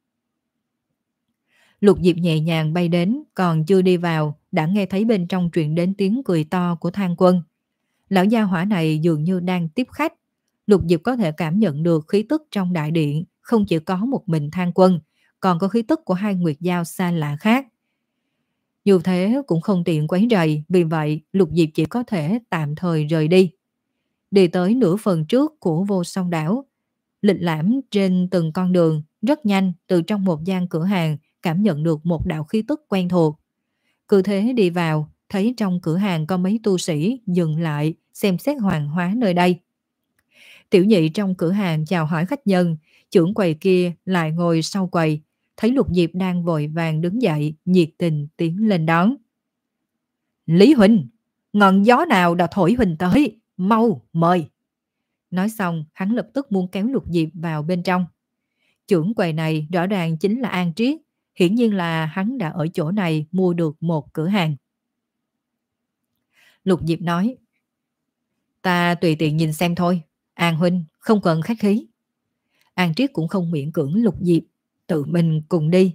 Lục Diệp nhẹ nhàng bay đến, còn chưa đi vào, đã nghe thấy bên trong truyền đến tiếng cười to của Thang Quân. Lão gia hỏa này dường như đang tiếp khách. Lục Diệp có thể cảm nhận được khí tức trong đại điện, không chỉ có một mình Thang Quân, còn có khí tức của hai nguyệt giao xa lạ khác. Dù thế cũng không tiện quấy rầy, vì vậy Lục Diệp chỉ có thể tạm thời rời đi. Đi tới nửa phần trước của Vô Song Đảo, lịch lãm trên từng con đường, rất nhanh từ trong một gian cửa hàng cảm nhận được một đạo khí tức quen thuộc. Cứ thế đi vào, thấy trong cửa hàng có mấy tu sĩ dừng lại xem xét hoàng hóa nơi đây. Tiểu nhị trong cửa hàng chào hỏi khách nhân, trưởng quầy kia lại ngồi sau quầy, thấy Lục Diệp đang vội vàng đứng dậy, nhiệt tình tiến lên đón. Lý huynh, ngọn gió nào đã thổi huynh tới, mau mời. Nói xong, hắn lập tức muốn kéo Lục Diệp vào bên trong. Trưởng quầy này rõ ràng chính là An Triết, hiển nhiên là hắn đã ở chỗ này mua được một cửa hàng. Lục Diệp nói, ta tùy tiện nhìn xem thôi, An huynh không cần khách khí. An Triết cũng không miễn cưỡng Lục Diệp, tự mình cùng đi.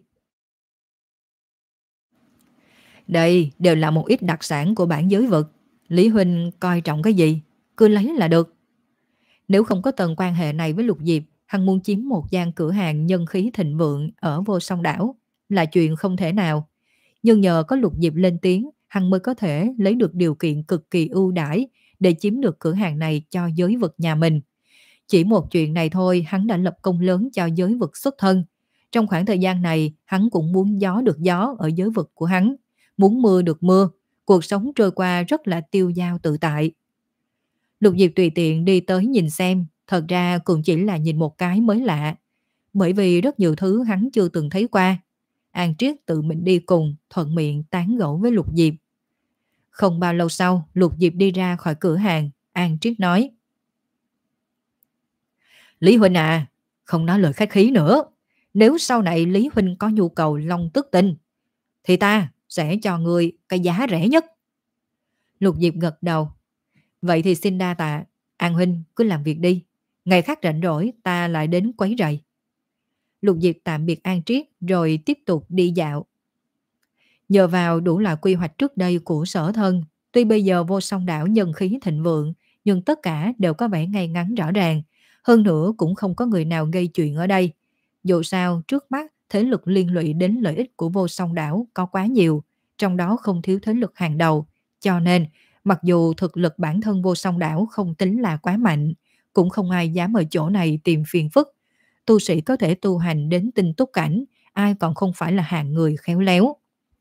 Đây đều là một ít đặc sản của bản giới vực, Lý huynh coi trọng cái gì, cứ lấy là được. Nếu không có tầng quan hệ này với Lục Diệp, hắn muốn chiếm một gian cửa hàng nhân khí thịnh vượng ở Vô Song Đảo là chuyện không thể nào. Nhưng nhờ có Lục Diệp lên tiếng, hắn mới có thể lấy được điều kiện cực kỳ ưu đãi để chiếm được cửa hàng này cho giới vực nhà mình. Chỉ một chuyện này thôi, hắn đã lập công lớn cho giới vực xuất thân. Trong khoảng thời gian này, hắn cũng muốn gió được gió ở giới vực của hắn, muốn mưa được mưa, cuộc sống trôi qua rất là tiêu dao tự tại. Lục Diệp tùy tiện đi tới nhìn xem, thật ra cũng chỉ là nhìn một cái mới lạ, bởi vì rất nhiều thứ hắn chưa từng thấy qua. An Triết tự mình đi cùng, thuận miệng tán gẫu với Lục Diệp. Không bao lâu sau, Lục Diệp đi ra khỏi cửa hàng, An Triết nói, Lý huynh à, không nói lời khách khí nữa, nếu sau này Lý huynh có nhu cầu long tức tinh, thì ta sẽ cho người cái giá rẻ nhất. Lục Diệp gật đầu, vậy thì xin đa tạ, An huynh cứ làm việc đi, ngày khác rảnh rỗi ta lại đến quấy rầy. Lục Diệp tạm biệt An Triết rồi tiếp tục đi dạo. Nhờ vào đủ là quy hoạch trước đây của Sở Thân, tuy bây giờ Vô Song Đảo nhân khí thịnh vượng, nhưng tất cả đều có vẻ ngay ngắn rõ ràng. Hơn nữa cũng không có người nào gây chuyện ở đây. Dù sao, trước mắt thế lực liên lụy đến lợi ích của Vô Song Đảo có quá nhiều, trong đó không thiếu thế lực hàng đầu. Cho nên, mặc dù thực lực bản thân Vô Song Đảo không tính là quá mạnh, cũng không ai dám ở chỗ này tìm phiền phức. Tu sĩ có thể tu hành đến tinh túc cảnh, ai còn không phải là hạng người khéo léo.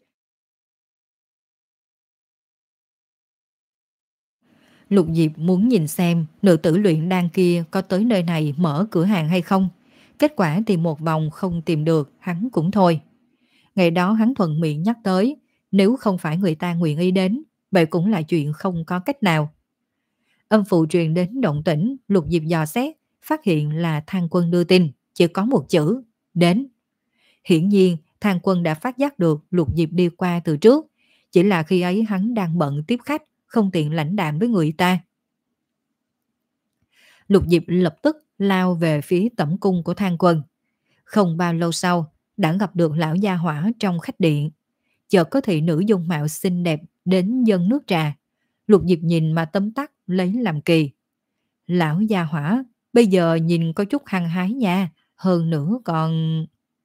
Lục Diệp muốn nhìn xem nữ tử luyện đan kia có tới nơi này mở cửa hàng hay không. Kết quả tìm một vòng không tìm được, hắn cũng thôi. Ngày đó hắn thuận miệng nhắc tới, nếu không phải người ta nguyện ý đến, vậy cũng là chuyện không có cách nào. Âm phụ truyền đến động tĩnh, Lục Diệp dò xét, phát hiện là Thang Quân đưa tin, chỉ có một chữ, đến. Hiển nhiên, Thang Quân đã phát giác được Lục Diệp đi qua từ trước, chỉ là khi ấy hắn đang bận tiếp khách, không tiện lãnh đạm với người ta. Lục Diệp lập tức lao về phía tẩm cung của Thang Quân. Không bao lâu sau, đã gặp được lão gia hỏa trong khách điện. Chợt có thị nữ dung mạo xinh đẹp đến dâng nước trà. Lục Diệp nhìn mà tấm tắc lấy làm kỳ. Lão gia hỏa bây giờ nhìn có chút hăng hái nha, hơn nữa còn...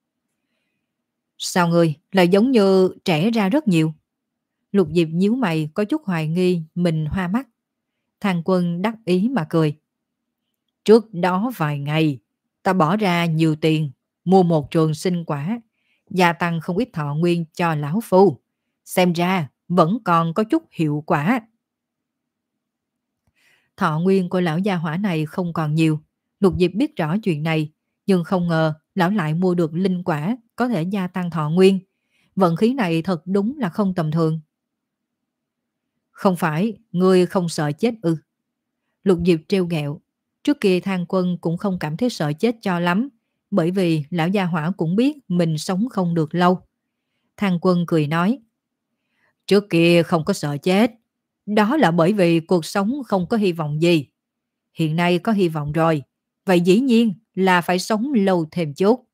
Sao người lại giống như trẻ ra rất nhiều? Lục Diệp nhíu mày có chút hoài nghi mình hoa mắt. Thang Quân đắc ý mà cười. Trước đó vài ngày, ta bỏ ra nhiều tiền mua một trường sinh quả, gia tăng không ít thọ nguyên cho lão phu. Xem ra vẫn còn có chút hiệu quả. Thọ nguyên của lão gia hỏa này không còn nhiều. Lục Diệp biết rõ chuyện này, nhưng không ngờ lão lại mua được linh quả có thể gia tăng thọ nguyên. Vận khí này thật đúng là không tầm thường. Không phải, ngươi không sợ chết ư? Lục Diệp trêu ghẹo. Trước kia Thang Quân cũng không cảm thấy sợ chết cho lắm, bởi vì lão gia hỏa cũng biết mình sống không được lâu. Thang Quân cười nói, trước kia không có sợ chết, đó là bởi vì cuộc sống không có hy vọng gì. Hiện nay có hy vọng rồi, vậy dĩ nhiên là phải sống lâu thêm chút.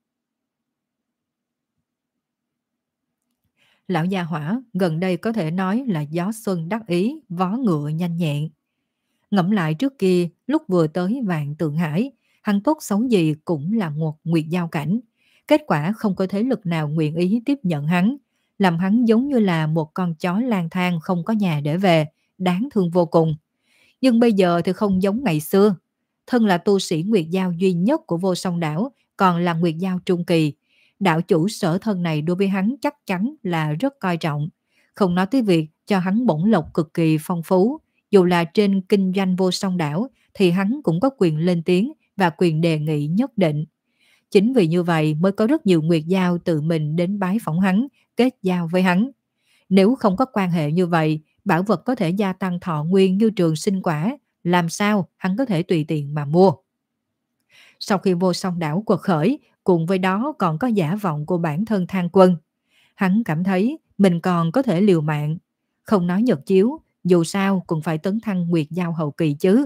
Lão gia hỏa gần đây có thể nói là gió xuân đắc ý, vó ngựa nhanh nhẹn. Ngẫm lại trước kia, lúc vừa tới Vạn Tượng Hải, hắn tốt xấu gì cũng là một nguyệt giao cảnh. Kết quả không có thế lực nào nguyện ý tiếp nhận hắn, làm hắn giống như là một con chó lang thang không có nhà để về, đáng thương vô cùng. Nhưng bây giờ thì không giống ngày xưa. Thân là tu sĩ nguyệt giao duy nhất của vô song đảo, còn là nguyệt giao trung kỳ. Đạo chủ sở thân này đối với hắn chắc chắn là rất coi trọng. Không nói tới việc cho hắn bổng lộc cực kỳ phong phú, dù là trên kinh doanh vô song đảo thì hắn cũng có quyền lên tiếng và quyền đề nghị nhất định. Chính vì như vậy mới có rất nhiều nguyệt giao tự mình đến bái phỏng hắn, kết giao với hắn. Nếu không có quan hệ như vậy, bảo vật có thể gia tăng thọ nguyên như trường sinh quả, làm sao hắn có thể tùy tiện mà mua. Sau khi vô song đảo quật khởi, cùng với đó còn có giả vọng của bản thân Thang Quân. Hắn cảm thấy mình còn có thể liều mạng. Không nói nhật chiếu, dù sao cũng phải tấn thăng nguyệt giao hậu kỳ chứ.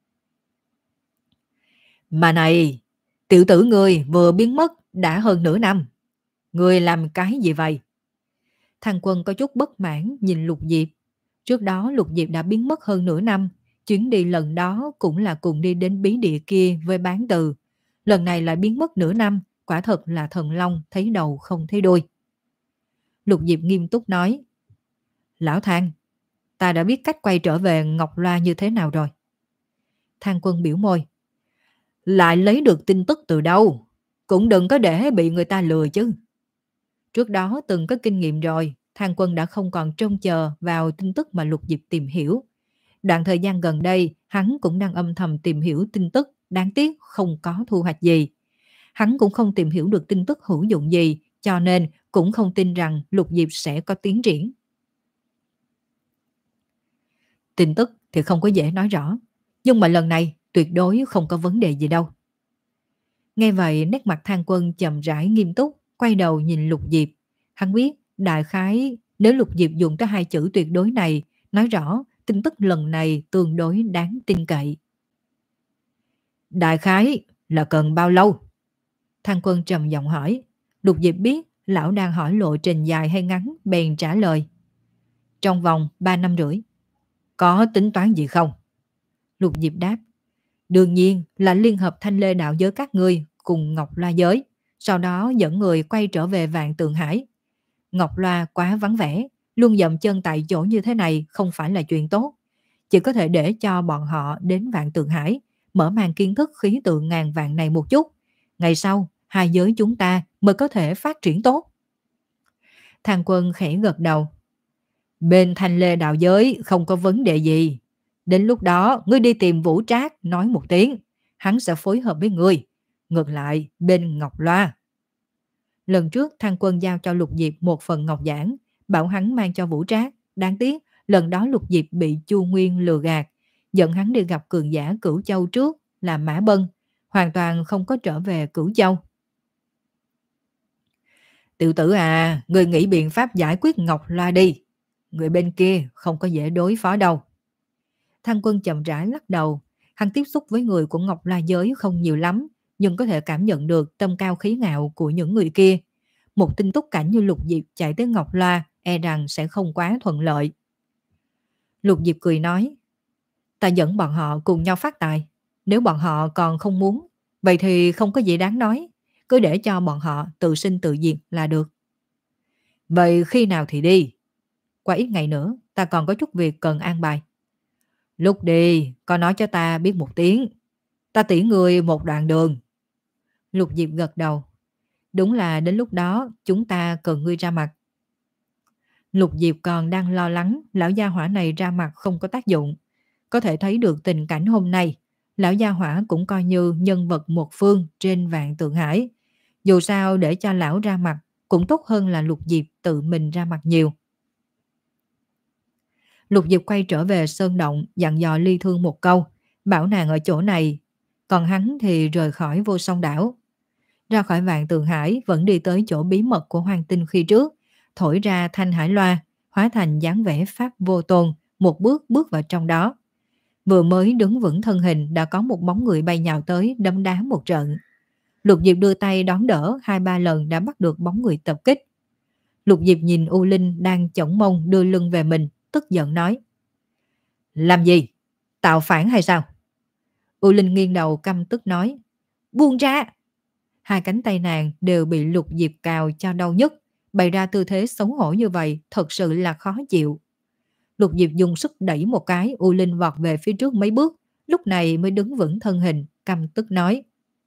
Mà này, tiểu tử người vừa biến mất đã hơn nửa năm. Người làm cái gì vậy? Thang Quân có chút bất mãn nhìn Lục Diệp. Trước đó Lục Diệp đã biến mất hơn nửa năm. Chuyến đi lần đó cũng là cùng đi đến bí địa kia với bán từ. Lần này lại biến mất nửa năm, quả thật là thần long thấy đầu không thấy đuôi. Lục Diệp nghiêm túc nói, Lão Thang, ta đã biết cách quay trở về Ngọc Loa như thế nào rồi. Thang Quân biểu môi, lại lấy được tin tức từ đâu? Cũng đừng có để bị người ta lừa chứ. Trước đó từng có kinh nghiệm rồi, Thang Quân đã không còn trông chờ vào tin tức mà Lục Diệp tìm hiểu. Đoạn thời gian gần đây, hắn cũng đang âm thầm tìm hiểu tin tức, đáng tiếc không có thu hoạch gì. Hắn cũng không tìm hiểu được tin tức hữu dụng gì, cho nên cũng không tin rằng Lục Diệp sẽ có tiến triển. Tin tức thì không có dễ nói rõ, nhưng mà lần này tuyệt đối không có vấn đề gì đâu. Nghe vậy nét mặt Thang Quân chậm rãi nghiêm túc, quay đầu nhìn Lục Diệp. Hắn biết đại khái nếu Lục Diệp dùng tới hai chữ tuyệt đối này, nói rõ tin tức lần này tương đối đáng tin cậy. Đại khái là cần bao lâu? Thang Quân trầm giọng hỏi. Lục Diệp biết lão đang hỏi lộ trình dài hay ngắn, bèn trả lời. Trong vòng ba năm rưỡi. Có tính toán gì không? Lục Diệp đáp. Đương nhiên là liên hợp Thanh Lê đạo giới các ngươi cùng Ngọc Loa giới, sau đó dẫn người quay trở về Vạn Tượng Hải. Ngọc Loa quá vắng vẻ, luôn dậm chân tại chỗ như thế này không phải là chuyện tốt. Chỉ có thể để cho bọn họ đến Vạn Tượng Hải, mở màn kiến thức khí tượng ngàn vạn này một chút. Ngày sau, hai giới chúng ta mới có thể phát triển tốt. Thang Quân khẽ gật đầu. Bên Thanh Lê đạo giới không có vấn đề gì. Đến lúc đó, ngươi đi tìm Vũ Trác nói một tiếng, hắn sẽ phối hợp với ngươi. Ngược lại, bên Ngọc Loa. Lần trước Thang Quân giao cho Lục Diệp một phần ngọc giản, bảo hắn mang cho Vũ Trác. Đáng tiếc, lần đó Lục Diệp bị Chu Nguyên lừa gạt, dẫn hắn đi gặp cường giả Cửu Châu trước là Mã Bân, hoàn toàn không có trở về Cửu Châu. Tiểu tử à, ngươi nghĩ biện pháp giải quyết Ngọc Loa đi. Người bên kia không có dễ đối phó đâu. Thang Quân chậm rãi lắc đầu. Hắn tiếp xúc với người của Ngọc Loa giới không nhiều lắm, nhưng có thể cảm nhận được tâm cao khí ngạo của những người kia. Một tinh túc cảnh như Lục Diệp chạy tới Ngọc Loa e rằng sẽ không quá thuận lợi. Lục Diệp cười nói, ta dẫn bọn họ cùng nhau phát tài. Nếu bọn họ còn không muốn, vậy thì không có gì đáng nói. Cứ để cho bọn họ tự sinh tự diệt là được. Vậy khi nào thì đi? Qua ít ngày nữa, ta còn có chút việc cần an bài. Lúc đi, có nói cho ta biết một tiếng. Ta tiễn người một đoạn đường. Lục Diệp gật đầu. Đúng là đến lúc đó chúng ta cần ngươi ra mặt. Lục Diệp còn đang lo lắng lão gia hỏa này ra mặt không có tác dụng. Có thể thấy được tình cảnh hôm nay, lão gia hỏa cũng coi như nhân vật một phương trên Vạn Tượng Hải. Dù sao để cho lão ra mặt cũng tốt hơn là Lục Diệp tự mình ra mặt nhiều. Lục Diệp quay trở về sơn động, dặn dò Ly Thương một câu, bảo nàng ở chỗ này, còn hắn thì rời khỏi vô song đảo. Ra khỏi Vạn Tượng Hải vẫn đi tới chỗ bí mật của Hoàng Tinh khi trước, thổi ra thanh hải loa, hóa thành dáng vẻ Pháp Vô Tôn, một bước bước vào trong đó. Vừa mới đứng vững thân hình đã có một bóng người bay nhào tới đấm đá một trận. Lục Diệp đưa tay đón đỡ hai ba lần đã bắt được bóng người tập kích. Lục Diệp nhìn U Linh đang chổng mông đưa lưng về mình, tức giận nói: Làm gì? Tạo phản hay sao? U Linh nghiêng đầu căm tức nói: Buông ra! Hai cánh tay nàng đều bị Lục Diệp cào cho đau nhức, bày ra tư thế xấu hổ như vậy thật sự là khó chịu. Lục Diệp dùng sức đẩy một cái, U Linh vọt về phía trước mấy bước, lúc này mới đứng vững thân hình, căm tức nói: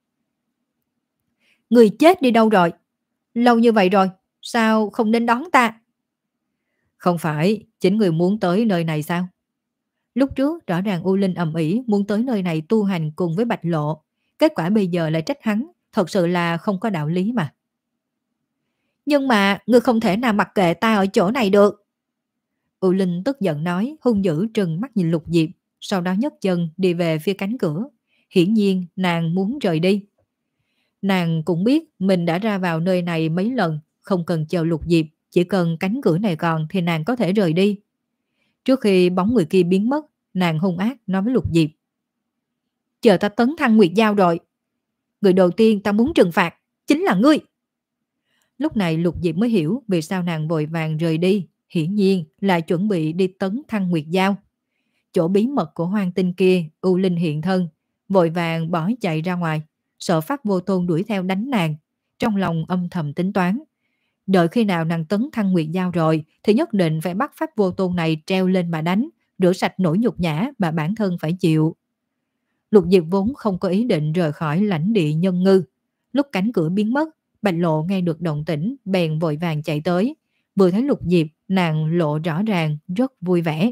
Người chết đi đâu rồi? Lâu như vậy rồi, sao không đến đón ta? Không phải, chính người muốn tới nơi này sao? Lúc trước rõ ràng U Linh ầm ĩ muốn tới nơi này tu hành cùng với Bạch Lộ, kết quả bây giờ lại trách hắn, thật sự là không có đạo lý mà. Nhưng mà ngươi không thể nào mặc kệ ta ở chỗ này được. U Linh tức giận nói, hung dữ trừng mắt nhìn Lục Diệp, sau đó nhấc chân đi về phía cánh cửa. Hiển nhiên nàng muốn rời đi. Nàng cũng biết mình đã ra vào nơi này mấy lần, không cần chờ Lục Diệp, chỉ cần cánh cửa này còn thì nàng có thể rời đi. Trước khi bóng người kia biến mất, nàng hung ác nói với Lục Diệp: Chờ ta tấn thăng Nguyệt Giao rồi, người đầu tiên ta muốn trừng phạt chính là ngươi. Lúc này Lục Diệp mới hiểu vì sao nàng vội vàng rời đi, hiển nhiên là chuẩn bị đi tấn thăng Nguyệt Giao. Chỗ bí mật của hoang tinh kia, U Linh hiện thân, vội vàng bỏ chạy ra ngoài, sợ Pháp Vô Tôn đuổi theo đánh nàng, trong lòng âm thầm tính toán. Đợi khi nào nàng tấn thăng Nguyệt Giao rồi thì nhất định phải bắt Pháp Vô Tôn này treo lên mà đánh, rửa sạch nỗi nhục nhã mà bản thân phải chịu. Lục Diệp vốn không có ý định rời khỏi lãnh địa Nhân Ngư. Lúc cánh cửa biến mất, Bạch Lộ nghe được động tĩnh bèn vội vàng chạy tới. Vừa thấy Lục Diệp, nàng lộ rõ ràng rất vui vẻ.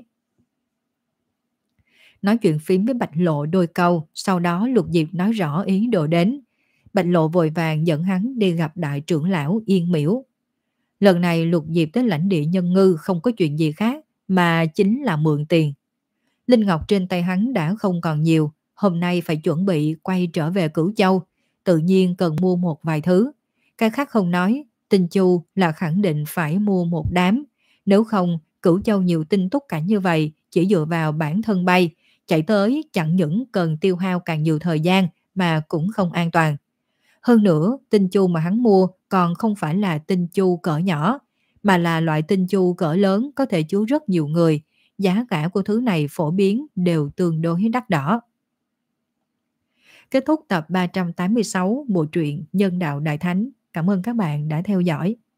Nói chuyện phím với Bạch Lộ đôi câu, sau đó Lục Diệp nói rõ ý đồ đến. Bạch Lộ vội vàng dẫn hắn đi gặp đại trưởng lão Yên Miễu. Lần này Lục Diệp tới lãnh địa Nhân Ngư không có chuyện gì khác mà chính là mượn tiền. Linh ngọc trên tay hắn đã không còn nhiều, hôm nay phải chuẩn bị quay trở về Cửu Châu, tự nhiên cần mua một vài thứ. Cái khác không nói, Tinh Chu là khẳng định phải mua một đám, nếu không Cửu Châu nhiều tinh túc cảnh như vậy, chỉ dựa vào bản thân bay, chạy tới chẳng những cần tiêu hao càng nhiều thời gian mà cũng không an toàn. Hơn nữa, tinh chu mà hắn mua còn không phải là tinh chu cỡ nhỏ, mà là loại tinh chu cỡ lớn có thể chứa rất nhiều người. Giá cả của thứ này phổ biến đều tương đối đắt đỏ. Kết thúc tập ba trăm tám mươi sáu bộ truyện Nhân Đạo Đại Thánh. Cảm ơn các bạn đã theo dõi.